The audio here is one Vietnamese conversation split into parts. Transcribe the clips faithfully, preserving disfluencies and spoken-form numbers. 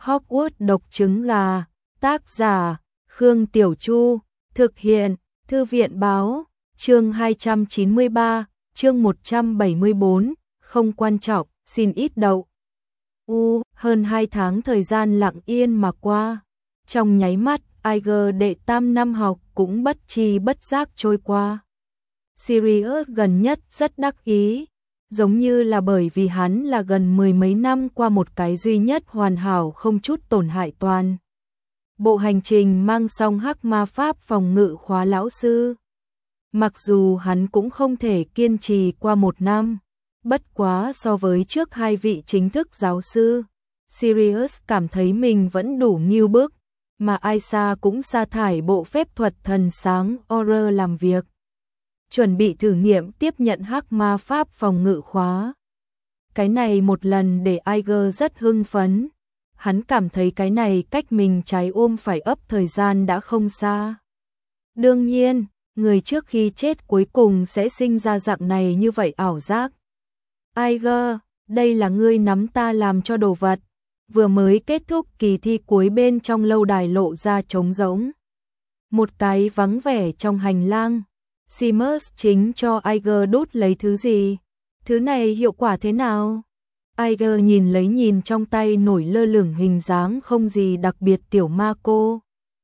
Hogwarts độc trứng gà, tác giả, Khương Tiểu Chu, thực hiện, Thư viện báo, chương hai trăm chín mươi ba, chương một trăm bảy mươi tư, không quan trọng, xin ít đậu. U, hơn hai tháng thời gian lặng yên mà qua. Trong nháy mắt, Iger đệ tam năm học cũng bất tri bất giác trôi qua. Sirius gần nhất rất đắc ý, giống như là bởi vì hắn là gần mười mấy năm qua một cái duy nhất hoàn hảo không chút tổn hại toàn. Bộ hành trình mang xong hắc ma pháp phòng ngự khóa lão sư. Mặc dù hắn cũng không thể kiên trì qua một năm, bất quá so với trước hai vị chính thức giáo sư, Sirius cảm thấy mình vẫn đủ nghiêu bức, mà Aisa cũng sa thải bộ phép thuật thần sáng Auror làm việc. Chuẩn bị thử nghiệm tiếp nhận hắc ma pháp phòng ngự khóa. Cái này một lần để Iger rất hưng phấn. Hắn cảm thấy cái này cách mình trái ôm phải ấp thời gian đã không xa. Đương nhiên, người trước khi chết cuối cùng sẽ sinh ra dạng này như vậy ảo giác. Iger, đây là ngươi nắm ta làm cho đồ vật. Vừa mới kết thúc kỳ thi cuối bên trong lâu đài lộ ra trống rỗng. Một cái vắng vẻ trong hành lang. Seamus chính cho Iger đút lấy thứ gì? Thứ này hiệu quả thế nào? Iger nhìn lấy nhìn trong tay nổi lơ lửng hình dáng không gì đặc biệt tiểu ma cô.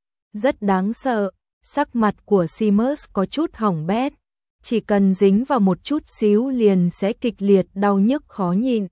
Rất đáng sợ, sắc mặt của Seamus có chút hỏng bét. Chỉ cần dính vào một chút xíu liền sẽ kịch liệt đau nhức khó nhịn.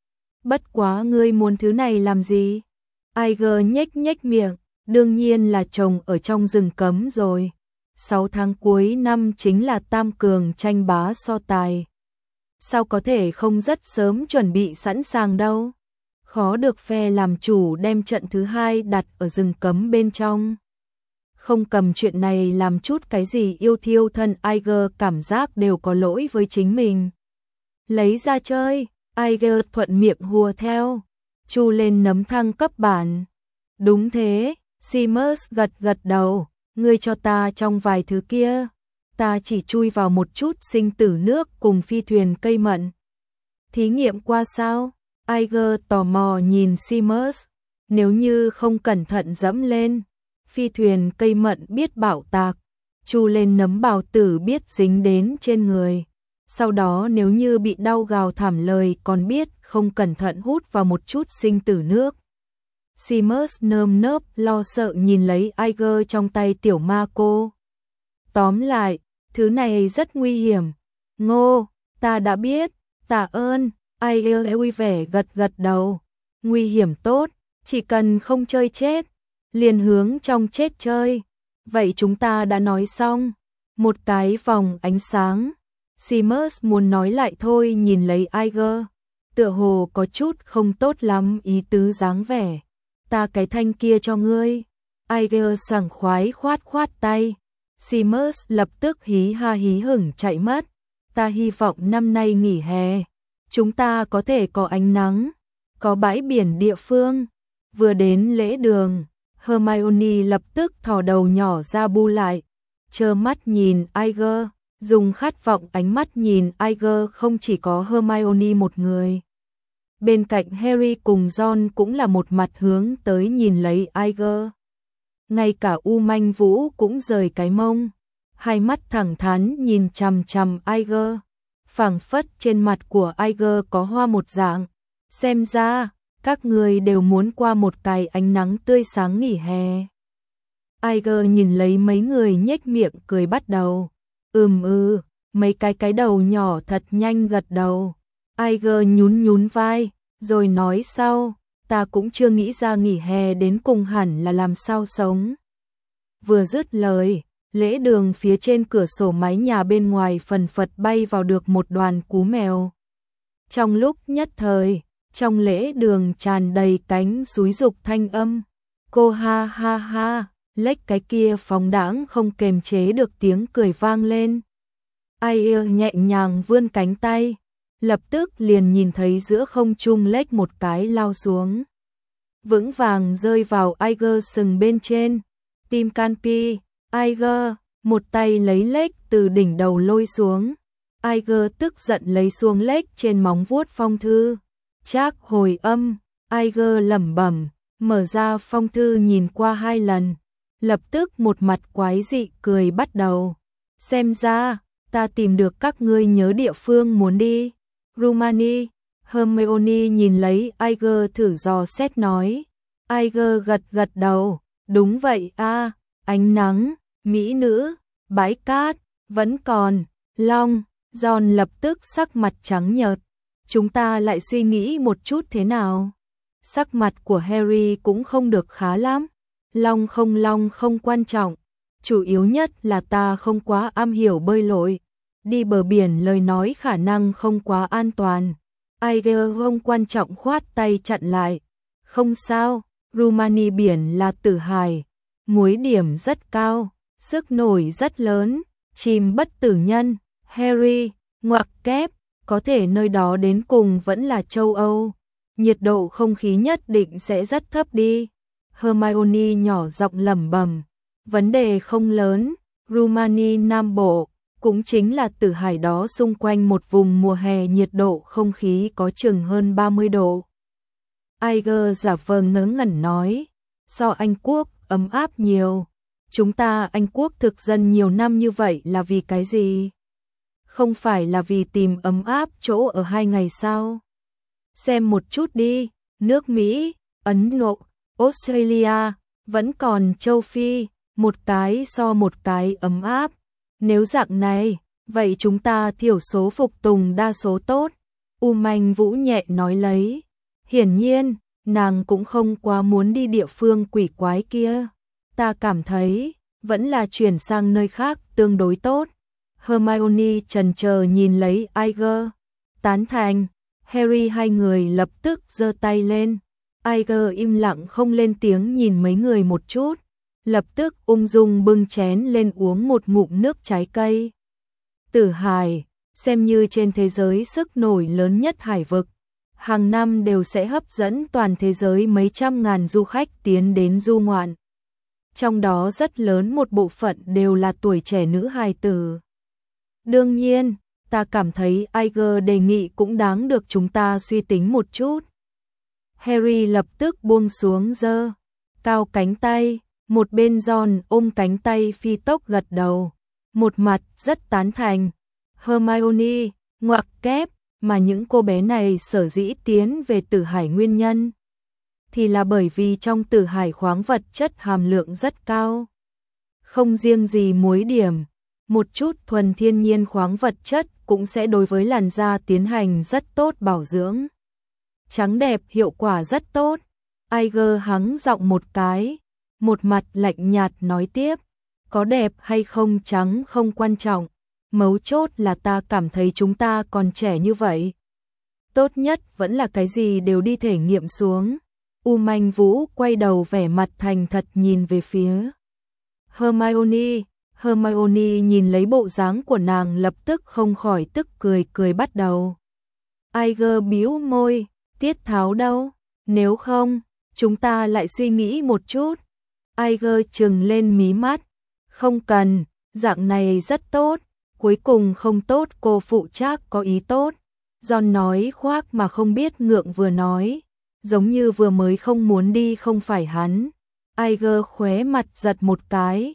Bất quá ngươi muốn thứ này làm gì? Iger nhếch nhếch miệng, đương nhiên là trồng ở trong rừng cấm rồi. Sáu tháng cuối năm chính là tam cường tranh bá so tài. Sao có thể không rất sớm chuẩn bị sẵn sàng đâu? Khó được phe làm chủ đem trận thứ hai đặt ở rừng cấm bên trong. Không cầm chuyện này làm chút cái gì yêu thiêu thân, Iger cảm giác đều có lỗi với chính mình. Lấy ra chơi, Iger thuận miệng hùa theo, chu lên nấm thăng cấp bản. Đúng thế, Seamus gật gật đầu, ngươi cho ta trong vài thứ kia. Ta chỉ chui vào một chút sinh tử nước cùng phi thuyền cây mận. Thí nghiệm qua sao? Iger tò mò nhìn Seamus. Nếu như không cẩn thận dẫm lên, phi thuyền cây mận biết bảo tạc, chu lên nấm bào tử biết dính đến trên người. Sau đó nếu như bị đau gào thảm lời còn biết không cẩn thận hút vào một chút sinh tử nước. Seamus nơm nớp lo sợ nhìn lấy Iger trong tay tiểu ma cô. Tóm lại, thứ này rất nguy hiểm. Ngô, ta đã biết, tạ ơn. Iger vui vẻ gật gật đầu. Nguy hiểm tốt, chỉ cần không chơi chết, liền hướng trong chết chơi. Vậy chúng ta đã nói xong. Một cái vòng ánh sáng. Seamus muốn nói lại thôi nhìn lấy Iger. Tựa hồ có chút không tốt lắm ý tứ dáng vẻ. Ta cái thanh kia cho ngươi. Iger sảng khoái khoát khoát tay. Seamus lập tức hí ha hí hửng chạy mất. Ta hy vọng năm nay nghỉ hè, chúng ta có thể có ánh nắng, có bãi biển địa phương. Vừa đến lễ đường, Hermione lập tức thò đầu nhỏ ra bu lại, trơ mắt nhìn Iger, dùng khát vọng ánh mắt nhìn Iger. Không chỉ có Hermione một người. Bên cạnh Harry cùng Ron cũng là một mặt hướng tới nhìn lấy Iger. Ngay cả U Manh Vũ cũng rời cái mông, hai mắt thẳng thắn nhìn chằm chằm Iger. Phảng phất trên mặt của Iger có hoa một dạng. Xem ra, các người đều muốn qua một cái ánh nắng tươi sáng nghỉ hè. Iger nhìn lấy mấy người nhếch miệng cười bắt đầu. Ừm ư, mấy cái cái đầu nhỏ thật nhanh gật đầu. Iger nhún nhún vai, rồi nói sau. Ta cũng chưa nghĩ ra nghỉ hè đến cùng hẳn là làm sao sống. Vừa dứt lời, lễ đường phía trên cửa sổ mái nhà bên ngoài phần phật bay vào được một đoàn cú mèo. Trong lúc nhất thời, trong lễ đường tràn đầy cánh xúi dục thanh âm. Cô ha ha ha, lếch cái kia phóng đãng không kềm chế được tiếng cười vang lên. Iger nhẹ nhàng vươn cánh tay. Lập tức liền nhìn thấy giữa không trung lếch một cái lao xuống. Vững vàng rơi vào Iger sừng bên trên. Tim Canpi, Iger, một tay lấy lếch từ đỉnh đầu lôi xuống. Iger tức giận lấy xuống lếch trên móng vuốt phong thư. Trác hồi âm, Iger lẩm bẩm, mở ra phong thư nhìn qua hai lần, lập tức một mặt quái dị cười bắt đầu. Xem ra, ta tìm được các ngươi nhớ địa phương muốn đi. Rumani, Hermione nhìn lấy Iger thử dò xét nói. Iger gật gật đầu, đúng vậy a, ánh nắng, mỹ nữ, bãi cát, vẫn còn, long. John lập tức sắc mặt trắng nhợt. Chúng ta lại suy nghĩ một chút thế nào? Sắc mặt của Harry cũng không được khá lắm. Long không long không quan trọng. Chủ yếu nhất là ta không quá am hiểu bơi lội. Đi bờ biển lời nói khả năng không quá an toàn. Iger không quan trọng khoát tay chặn lại. Không sao, Rumani biển là tử hải. Muối điểm rất cao, sức nổi rất lớn, chìm bất tử nhân. Harry, ngoặc kép, có thể nơi đó đến cùng vẫn là châu Âu. Nhiệt độ không khí nhất định sẽ rất thấp đi. Hermione nhỏ giọng lẩm bẩm. Vấn đề không lớn, Rumani Nam Bộ, cũng chính là tử hải đó xung quanh một vùng mùa hè nhiệt độ không khí có chừng hơn ba mươi độ. Iger giả vờ ngớ ngẩn nói, so Anh Quốc ấm áp nhiều. Chúng ta Anh Quốc thực dân nhiều năm như vậy là vì cái gì? Không phải là vì tìm ấm áp chỗ ở hai ngày sao? Xem một chút đi, nước Mỹ, Ấn Độ, Australia, vẫn còn châu Phi, một cái so một cái ấm áp. Nếu dạng này, vậy chúng ta thiểu số phục tùng đa số tốt. U Manh Vũ nhẹ nói lấy. Hiển nhiên, nàng cũng không quá muốn đi địa phương quỷ quái kia. Ta cảm thấy, vẫn là chuyển sang nơi khác tương đối tốt. Hermione chần chờ nhìn lấy Iger. Tán thành, Harry hai người lập tức giơ tay lên. Iger im lặng không lên tiếng nhìn mấy người một chút. Lập tức ung dung bưng chén lên uống một ngụm nước trái cây. Tử hải, xem như trên thế giới sức nổi lớn nhất hải vực. Hàng năm đều sẽ hấp dẫn toàn thế giới mấy trăm ngàn du khách tiến đến du ngoạn. Trong đó rất lớn một bộ phận đều là tuổi trẻ nữ hài tử. Đương nhiên, ta cảm thấy Iger đề nghị cũng đáng được chúng ta suy tính một chút. Harry lập tức buông xuống giơ cao cánh tay, một bên Ron ôm cánh tay phi tốc gật đầu, một mặt rất tán thành. Hermione, ngoặc kép, mà những cô bé này sở dĩ tiến về tử hải nguyên nhân thì là bởi vì trong tử hải khoáng vật chất hàm lượng rất cao. Không riêng gì muối điểm, một chút thuần thiên nhiên khoáng vật chất cũng sẽ đối với làn da tiến hành rất tốt bảo dưỡng. Trắng đẹp hiệu quả rất tốt. Iger hắng giọng một cái, một mặt lạnh nhạt nói tiếp, có đẹp hay không trắng không quan trọng, mấu chốt là ta cảm thấy chúng ta còn trẻ như vậy. Tốt nhất vẫn là cái gì đều đi thể nghiệm xuống. U Manh Vũ quay đầu vẻ mặt thành thật nhìn về phía Hermione. Hermione nhìn lấy bộ dáng của nàng lập tức không khỏi tức cười cười bắt đầu. Iger bĩu môi, tiết tháo đâu, nếu không, chúng ta lại suy nghĩ một chút. Iger trừng lên mí mắt, không cần, dạng này rất tốt, cuối cùng không tốt cô phụ trách có ý tốt. John nói khoác mà không biết ngượng vừa nói, giống như vừa mới không muốn đi không phải hắn. Iger khóe mặt giật một cái,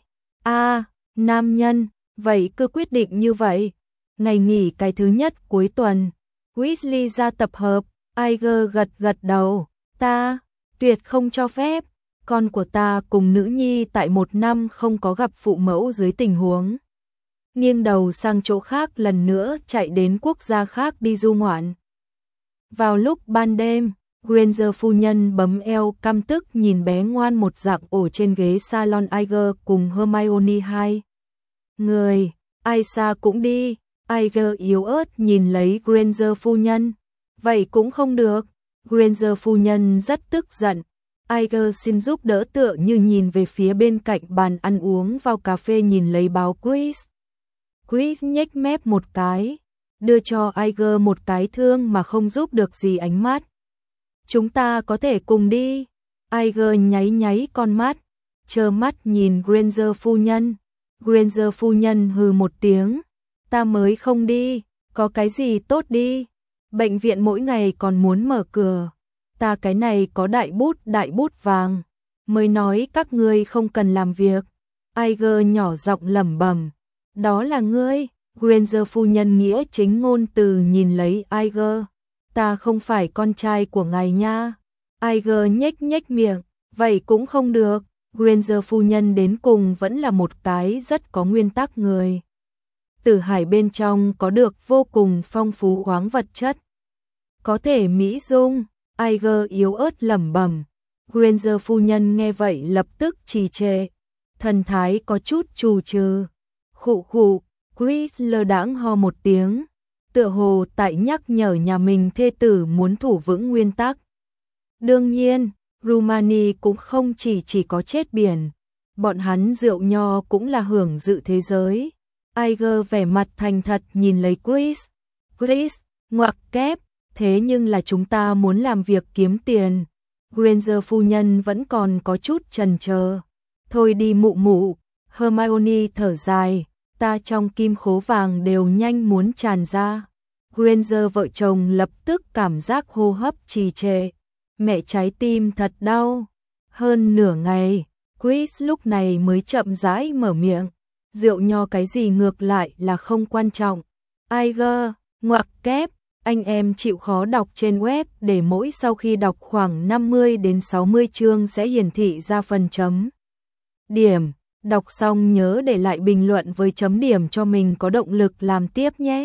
a nam nhân, vậy cứ quyết định như vậy. Ngày nghỉ cái thứ nhất cuối tuần, Weasley ra tập hợp. Iger gật gật đầu, ta tuyệt không cho phép con của ta cùng nữ nhi tại một năm không có gặp phụ mẫu dưới tình huống nghiêng đầu sang chỗ khác lần nữa chạy đến quốc gia khác đi du ngoạn. Vào lúc ban đêm, Granger phu nhân bấm eo căm tức nhìn bé ngoan một dạng ổ trên ghế salon. Iger cùng Hermione hai người, Aisha cũng đi. Iger yếu ớt nhìn lấy Granger phu nhân, vậy cũng không được. Granger phu nhân rất tức giận. Iger xin giúp đỡ tựa như nhìn về phía bên cạnh bàn ăn uống vào cà phê nhìn lấy báo Chris. Chris nhếch mép một cái, đưa cho Iger một cái thương mà không giúp được gì ánh mắt. Chúng ta có thể cùng đi. Iger nháy nháy con mắt, trơ mắt nhìn Granger phu nhân. Granger phu nhân hừ một tiếng, ta mới không đi, có cái gì tốt đi. Bệnh viện mỗi ngày còn muốn mở cửa, ta cái này có đại bút đại bút vàng, mới nói các ngươi không cần làm việc. Iger nhỏ giọng lẩm bẩm, đó là ngươi. Granger phu nhân nghĩa chính ngôn từ nhìn lấy Iger, ta không phải con trai của ngài nha. Iger nhếch nhếch miệng, vậy cũng không được. Granger phu nhân đến cùng vẫn là một cái rất có nguyên tắc người. Tử hải bên trong có được vô cùng phong phú khoáng vật chất, có thể mỹ dung. Iger yếu ớt lẩm bẩm. Granger phu nhân nghe vậy lập tức trì trệ, thần thái có chút trù trừ. Khụ khụ, Chris lơ đãng ho một tiếng, tựa hồ tại nhắc nhở nhà mình thê tử muốn thủ vững nguyên tắc. Đương nhiên, Rumani cũng không chỉ chỉ có chết biển, bọn hắn rượu nho cũng là hưởng dự thế giới. Iger vẻ mặt thành thật nhìn lấy Chris. Chris, ngoặc kép, thế nhưng là chúng ta muốn làm việc kiếm tiền. Granger phu nhân vẫn còn có chút chần chờ. Thôi đi mụ mụ, Hermione thở dài, ta trong kim khố vàng đều nhanh muốn tràn ra. Granger vợ chồng lập tức cảm giác hô hấp trì trệ. Mẹ trái tim thật đau. Hơn nửa ngày, Chris lúc này mới chậm rãi mở miệng. Rượu nho cái gì ngược lại là không quan trọng. Iger, ngoặc kép, anh em chịu khó đọc trên web để mỗi sau khi đọc khoảng năm mươi đến sáu mươi chương sẽ hiển thị ra phần chấm điểm. Đọc xong nhớ để lại bình luận với chấm điểm cho mình có động lực làm tiếp nhé.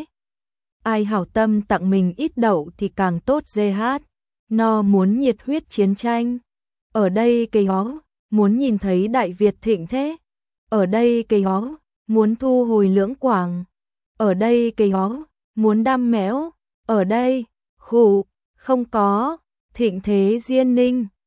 Ai hảo tâm tặng mình ít đậu thì càng tốt dê hát. No muốn nhiệt huyết chiến tranh. Ở đây cây hó, muốn nhìn thấy Đại Việt thịnh thế. Ở đây cây hó, muốn thu hồi Lưỡng Quảng. Ở đây cây hó, muốn đam mẽo. Ở đây, khụ, không có, thịnh thế Diên Ninh.